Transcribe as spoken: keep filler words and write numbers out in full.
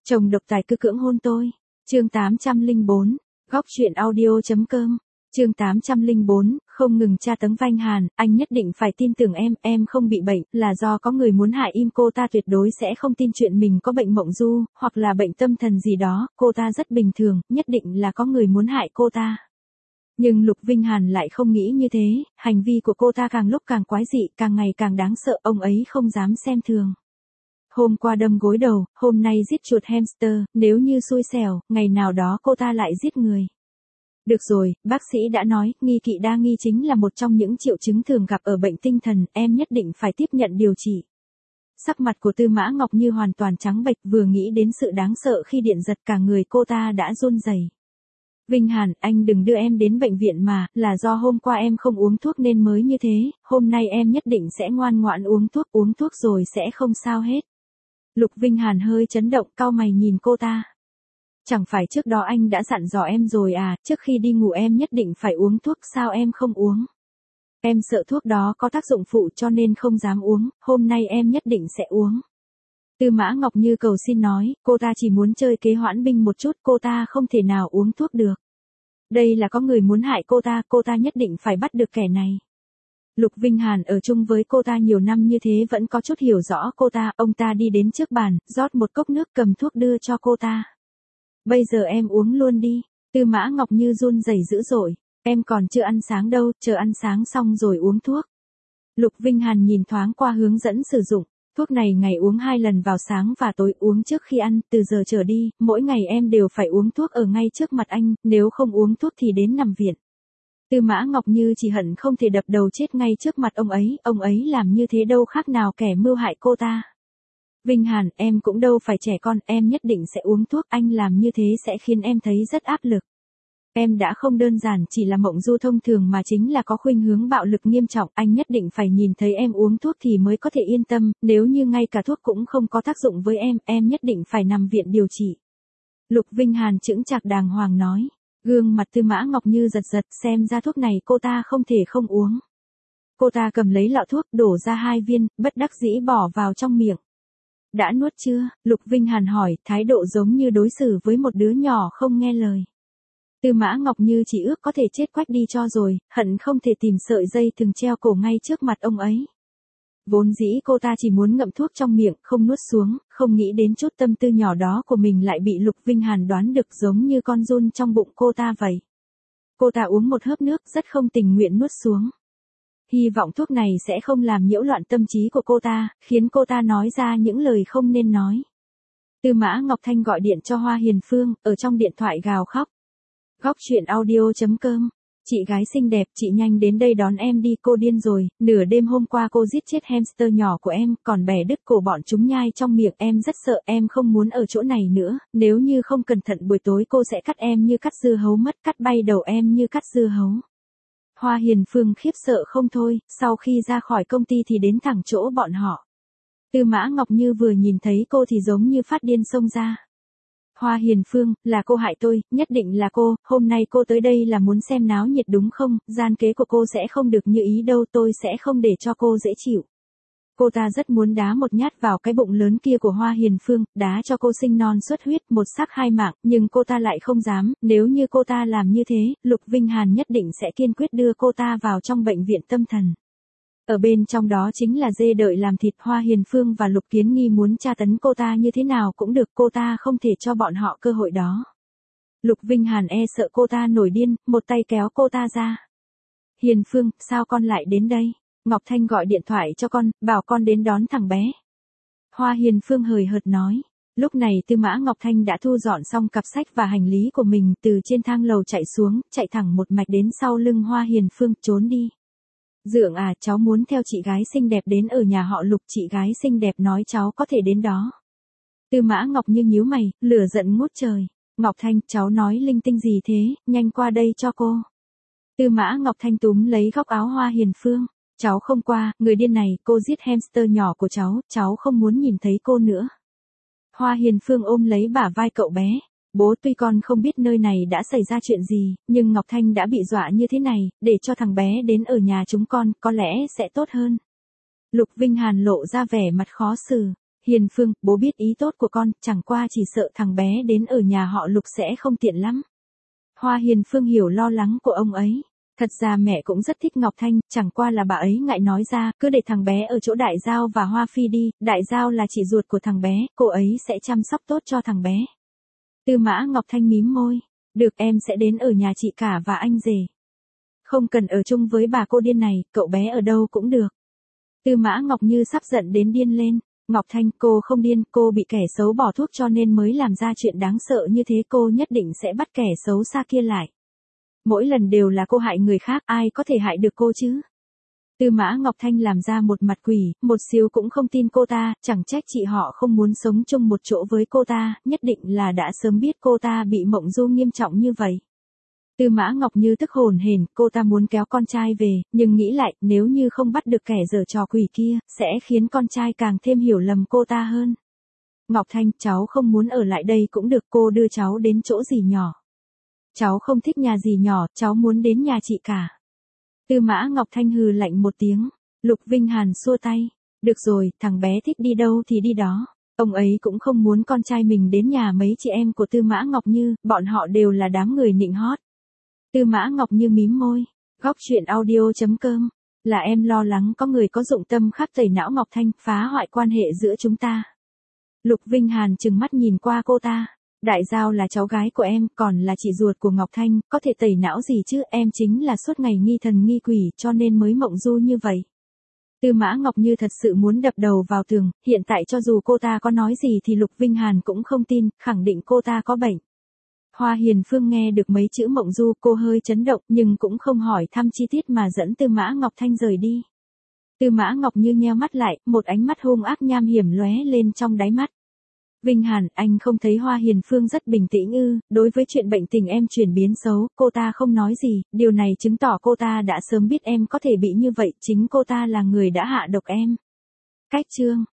Chồng độc tài cứ cưỡng hôn tôi. Chương tám trăm lẻ bốn, góc truyện audio.com. Chương tám trăm lẻ bốn, không ngừng tra tấn Vinh Hàn, anh nhất định phải tin tưởng em, em không bị bệnh, là do có người muốn hại im cô ta tuyệt đối sẽ không tin chuyện mình có bệnh mộng du, hoặc là bệnh tâm thần gì đó, cô ta rất bình thường, nhất định là có người muốn hại cô ta. Nhưng Lục Vinh Hàn lại không nghĩ như thế, hành vi của cô ta càng lúc càng quái dị, càng ngày càng đáng sợ, ông ấy không dám xem thường. Hôm qua đâm gối đầu, hôm nay giết chuột hamster, nếu như xui xẻo, ngày nào đó cô ta lại giết người. Được rồi, bác sĩ đã nói, nghi kỵ đa nghi chính là một trong những triệu chứng thường gặp ở bệnh tinh thần, em nhất định phải tiếp nhận điều trị. Sắc mặt của Tư Mã Ngọc Như hoàn toàn trắng bệch, vừa nghĩ đến sự đáng sợ khi điện giật cả người cô ta đã run rẩy. Vinh Hàn, anh đừng đưa em đến bệnh viện mà, là do hôm qua em không uống thuốc nên mới như thế, hôm nay em nhất định sẽ ngoan ngoãn uống thuốc, uống thuốc rồi sẽ không sao hết. Lục Vinh Hàn hơi chấn động, cau mày nhìn cô ta. Chẳng phải trước đó anh đã dặn dò em rồi à, trước khi đi ngủ em nhất định phải uống thuốc, sao em không uống? Em sợ thuốc đó có tác dụng phụ cho nên không dám uống, hôm nay em nhất định sẽ uống. Tư Mã Ngọc Như cầu xin nói, cô ta chỉ muốn chơi kế hoãn binh một chút, cô ta không thể nào uống thuốc được. Đây là có người muốn hại cô ta, cô ta nhất định phải bắt được kẻ này. Lục Vinh Hàn ở chung với cô ta nhiều năm như thế vẫn có chút hiểu rõ cô ta, ông ta đi đến trước bàn, rót một cốc nước cầm thuốc đưa cho cô ta. Bây giờ em uống luôn đi. Tư Mã Ngọc Như run rẩy dữ dội, em còn chưa ăn sáng đâu, chờ ăn sáng xong rồi uống thuốc. Lục Vinh Hàn nhìn thoáng qua hướng dẫn sử dụng, thuốc này ngày uống hai lần vào sáng và tối, uống trước khi ăn, từ giờ trở đi, mỗi ngày em đều phải uống thuốc ở ngay trước mặt anh, nếu không uống thuốc thì đến nằm viện. Tư Mã Ngọc Như chỉ hận không thể đập đầu chết ngay trước mặt ông ấy, ông ấy làm như thế đâu khác nào kẻ mưu hại cô ta. Vinh Hàn, em cũng đâu phải trẻ con, em nhất định sẽ uống thuốc, anh làm như thế sẽ khiến em thấy rất áp lực. Em đã không đơn giản chỉ là mộng du thông thường mà chính là có khuynh hướng bạo lực nghiêm trọng, anh nhất định phải nhìn thấy em uống thuốc thì mới có thể yên tâm, nếu như ngay cả thuốc cũng không có tác dụng với em, em nhất định phải nằm viện điều trị. Lục Vinh Hàn chững chạc đàng hoàng nói, gương mặt Tư Mã Ngọc Như giật giật, xem ra thuốc này cô ta không thể không uống. Cô ta cầm lấy lọ thuốc, đổ ra hai viên, bất đắc dĩ bỏ vào trong miệng. Đã nuốt chưa? Lục Vinh Hàn hỏi, thái độ giống như đối xử với một đứa nhỏ không nghe lời. Tư Mã Ngọc Như chỉ ước có thể chết quách đi cho rồi, hận không thể tìm sợi dây thừng treo cổ ngay trước mặt ông ấy. Vốn dĩ cô ta chỉ muốn ngậm thuốc trong miệng, không nuốt xuống, không nghĩ đến chút tâm tư nhỏ đó của mình lại bị Lục Vinh Hàn đoán được, giống như con giun trong bụng cô ta vậy. Cô ta uống một hớp nước rất không tình nguyện nuốt xuống. Hy vọng thuốc này sẽ không làm nhiễu loạn tâm trí của cô ta, khiến cô ta nói ra những lời không nên nói. Tư Mã Ngọc Thanh gọi điện cho Hoa Hiền Phương, ở trong điện thoại gào khóc. Góc truyện audio.com. Chị gái xinh đẹp, chị nhanh đến đây đón em đi, cô điên rồi, nửa đêm hôm qua cô giết chết hamster nhỏ của em, còn bẻ đứt cổ bọn chúng nhai trong miệng, em rất sợ, em không muốn ở chỗ này nữa, nếu như không cẩn thận buổi tối cô sẽ cắt em như cắt dưa hấu mất, cắt bay đầu em như cắt dưa hấu. Hoa Hiền Phương khiếp sợ không thôi, sau khi ra khỏi công ty thì đến thẳng chỗ bọn họ. Tư Mã Ngọc Như vừa nhìn thấy cô thì giống như phát điên xông ra. Hoa Hiền Phương, là cô hại tôi, nhất định là cô, hôm nay cô tới đây là muốn xem náo nhiệt đúng không, gian kế của cô sẽ không được như ý đâu, tôi sẽ không để cho cô dễ chịu. Cô ta rất muốn đá một nhát vào cái bụng lớn kia của Hoa Hiền Phương, đá cho cô sinh non xuất huyết, một xác hai mạng, nhưng cô ta lại không dám, nếu như cô ta làm như thế, Lục Vinh Hàn nhất định sẽ kiên quyết đưa cô ta vào trong bệnh viện tâm thần. Ở bên trong đó chính là dê đợi làm thịt. Hoa Hiền Phương và Lục Kiến Nghi muốn tra tấn cô ta như thế nào cũng được, cô ta không thể cho bọn họ cơ hội đó. Lục Vinh Hàn e sợ cô ta nổi điên, một tay kéo cô ta ra. Hiền Phương, sao con lại đến đây? Ngọc Thanh gọi điện thoại cho con, bảo con đến đón thằng bé. Hoa Hiền Phương hời hợt nói. Lúc này Tư Mã Ngọc Thanh đã thu dọn xong cặp sách và hành lý của mình, từ trên thang lầu chạy xuống, chạy thẳng một mạch đến sau lưng Hoa Hiền Phương, trốn đi. Dượng à, cháu muốn theo chị gái xinh đẹp đến ở nhà họ Lục, chị gái xinh đẹp nói cháu có thể đến đó. Tư Mã Ngọc Như nhíu mày, lửa giận ngút trời. Ngọc Thanh, cháu nói linh tinh gì thế, nhanh qua đây cho cô. Tư Mã Ngọc Thanh túm lấy góc áo Hoa Hiền Phương. Cháu không qua, người điên này, cô giết hamster nhỏ của cháu, cháu không muốn nhìn thấy cô nữa. Hoa Hiền Phương ôm lấy bả vai cậu bé. Bố, tuy con không biết nơi này đã xảy ra chuyện gì, nhưng Ngọc Thanh đã bị dọa như thế này, để cho thằng bé đến ở nhà chúng con, có lẽ sẽ tốt hơn. Lục Vinh Hàn lộ ra vẻ mặt khó xử. Hiền Phương, bố biết ý tốt của con, chẳng qua chỉ sợ thằng bé đến ở nhà họ Lục sẽ không tiện lắm. Hoa Hiền Phương hiểu lo lắng của ông ấy. Thật ra mẹ cũng rất thích Ngọc Thanh, chẳng qua là bà ấy ngại nói ra, cứ để thằng bé ở chỗ Đại Giao và Hoa Phi đi, Đại Giao là chị ruột của thằng bé, cô ấy sẽ chăm sóc tốt cho thằng bé. Tư Mã Ngọc Thanh mím môi, được em sẽ đến ở nhà chị cả và anh rể. Không cần ở chung với bà cô điên này, cậu bé ở đâu cũng được. Tư Mã Ngọc Như sắp giận đến điên lên. Ngọc Thanh, cô không điên, cô bị kẻ xấu bỏ thuốc cho nên mới làm ra chuyện đáng sợ như thế, cô nhất định sẽ bắt kẻ xấu xa kia lại. Mỗi lần đều là cô hại người khác, ai có thể hại được cô chứ? Tư Mã Ngọc Thanh làm ra một mặt quỷ, một xíu cũng không tin cô ta, chẳng trách chị họ không muốn sống chung một chỗ với cô ta, nhất định là đã sớm biết cô ta bị mộng du nghiêm trọng như vậy. Tư Mã Ngọc Như tức hồn hển, cô ta muốn kéo con trai về, nhưng nghĩ lại, nếu như không bắt được kẻ giở trò quỷ kia, sẽ khiến con trai càng thêm hiểu lầm cô ta hơn. Ngọc Thanh, cháu không muốn ở lại đây cũng được, cô đưa cháu đến chỗ gì nhỏ. Cháu không thích nhà gì nhỏ, cháu muốn đến nhà chị cả. Tư Mã Ngọc Thanh hừ lạnh một tiếng. Lục Vinh Hàn xua tay. Được rồi, thằng bé thích đi đâu thì đi đó. Ông ấy cũng không muốn con trai mình đến nhà mấy chị em của Tư Mã Ngọc Như, bọn họ đều là đám người nịnh hót. Tư Mã Ngọc Như mím môi. Góc truyện audio chấm com. Là em lo lắng có người có dụng tâm khắc tẩy não Ngọc Thanh, phá hoại quan hệ giữa chúng ta. Lục Vinh Hàn trừng mắt nhìn qua cô ta. Đại Giao là cháu gái của em, còn là chị ruột của Ngọc Thanh, có thể tẩy não gì chứ, em chính là suốt ngày nghi thần nghi quỷ cho nên mới mộng du như vậy. Tư Mã Ngọc Như thật sự muốn đập đầu vào tường, hiện tại cho dù cô ta có nói gì thì Lục Vinh Hàn cũng không tin, khẳng định cô ta có bệnh. Hoa Hiền Phương nghe được mấy chữ mộng du, cô hơi chấn động nhưng cũng không hỏi thăm chi tiết mà dẫn Tư Mã Ngọc Thanh rời đi. Tư Mã Ngọc Như nheo mắt lại, một ánh mắt hung ác nham hiểm lóe lên trong đáy mắt. Vinh Hàn, anh không thấy Hoa Hiền Phương rất bình tĩnh ư? Đối với chuyện bệnh tình em chuyển biến xấu, cô ta không nói gì, điều này chứng tỏ cô ta đã sớm biết em có thể bị như vậy, chính cô ta là người đã hạ độc em. Cách chương